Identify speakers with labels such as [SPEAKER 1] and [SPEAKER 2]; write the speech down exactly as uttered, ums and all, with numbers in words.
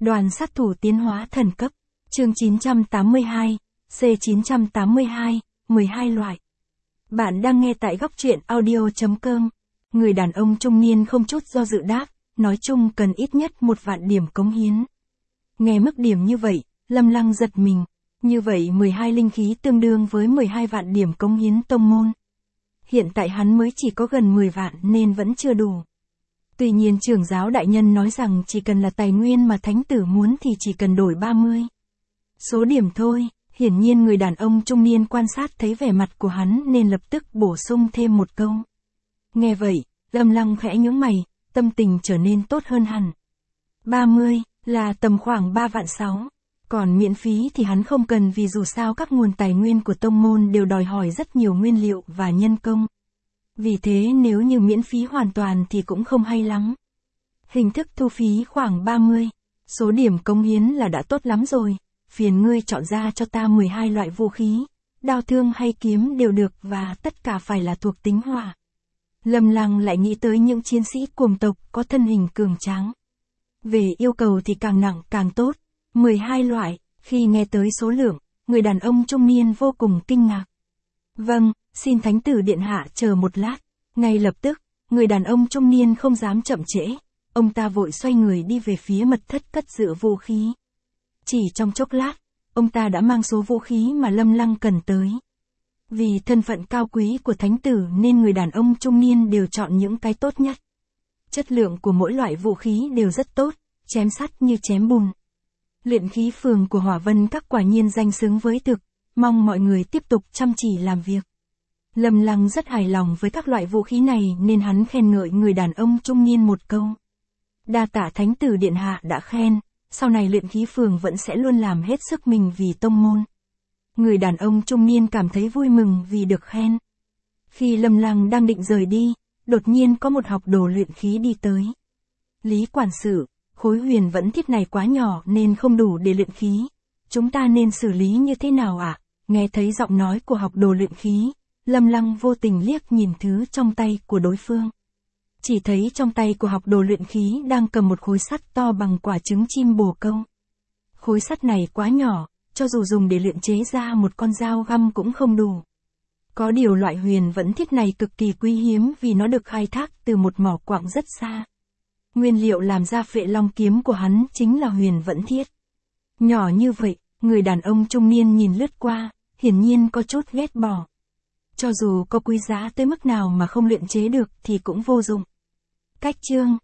[SPEAKER 1] Đoàn sát thủ tiến hóa thần cấp. Chương chín trăm tám mươi hai, C chín trăm tám mươi hai, mười hai loại. Bạn đang nghe tại góc truyện audio chấm com. Người đàn ông trung niên không chút do dự đáp, nói chung cần ít nhất một vạn điểm cống hiến. Nghe mức điểm như vậy, Lâm Lăng giật mình. Như vậy mười hai linh khí tương đương với mười hai vạn điểm cống hiến tông môn. Hiện tại hắn mới chỉ có gần mười vạn nên vẫn chưa đủ. Tuy nhiên trưởng giáo đại nhân nói rằng chỉ cần là tài nguyên mà thánh tử muốn thì chỉ cần đổi ba mươi số điểm thôi. Hiển nhiên người đàn ông trung niên quan sát thấy vẻ mặt của hắn nên lập tức bổ sung thêm một câu. Nghe vậy, Lâm Lăng khẽ nhướng mày, tâm tình trở nên tốt hơn hẳn. ba mươi là tầm khoảng ba vạn sáu. Còn miễn phí thì hắn không cần vì dù sao các nguồn tài nguyên của tông môn đều đòi hỏi rất nhiều nguyên liệu và nhân công. Vì thế nếu như miễn phí hoàn toàn thì cũng không hay lắm. Hình thức thu phí khoảng ba mươi. Số điểm cống hiến là đã tốt lắm rồi. Phiền ngươi chọn ra cho ta mười hai loại vũ khí. Đao thương hay kiếm đều được và tất cả phải là thuộc tính hỏa. Lâm Lăng lại nghĩ tới những chiến sĩ cuồng tộc có thân hình cường tráng. Về yêu cầu thì càng nặng càng tốt. mười hai loại, khi nghe tới số lượng, người đàn ông trung niên vô cùng kinh ngạc. Vâng, xin thánh tử điện hạ chờ một lát. Ngay lập tức, người đàn ông trung niên không dám chậm trễ. Ông ta vội xoay người đi về phía mật thất cất giữ vũ khí. Chỉ trong chốc lát, ông ta đã mang số vũ khí mà Lâm Lăng cần tới. Vì thân phận cao quý của thánh tử nên người đàn ông trung niên đều chọn những cái tốt nhất. Chất lượng của mỗi loại vũ khí đều rất tốt, chém sắt như chém bùn. Luyện khí phường của Hỏa Vân Các quả nhiên danh xứng với thực, mong mọi người tiếp tục chăm chỉ làm việc. Lâm Lăng rất hài lòng với các loại vũ khí này nên hắn khen ngợi người đàn ông trung niên một câu. Đa tạ thánh tử điện hạ đã khen, sau này luyện khí phường vẫn sẽ luôn làm hết sức mình vì tông môn. Người đàn ông trung niên cảm thấy vui mừng vì được khen. Khi Lâm Lăng đang định rời đi, đột nhiên có một học đồ luyện khí đi tới. Lý quản sự, khối huyền vẫn thiết này quá nhỏ nên không đủ để luyện khí. Chúng ta nên xử lý như thế nào ạ? À? Nghe thấy giọng nói của học đồ luyện khí, Lâm Lăng vô tình liếc nhìn thứ trong tay của đối phương. Chỉ thấy trong tay của học đồ luyện khí đang cầm một khối sắt to bằng quả trứng chim bồ câu. Khối sắt này quá nhỏ, cho dù dùng để luyện chế ra một con dao găm cũng không đủ. Có điều loại huyền vẫn thiết này cực kỳ quý hiếm vì nó được khai thác từ một mỏ quặng rất xa. Nguyên liệu làm ra Phệ Long kiếm của hắn chính là huyền vẫn thiết. Nhỏ như vậy, người đàn ông trung niên nhìn lướt qua, hiển nhiên có chút ghét bỏ. Cho dù có quý giá tới mức nào mà không luyện chế được thì cũng vô dụng. Cách chương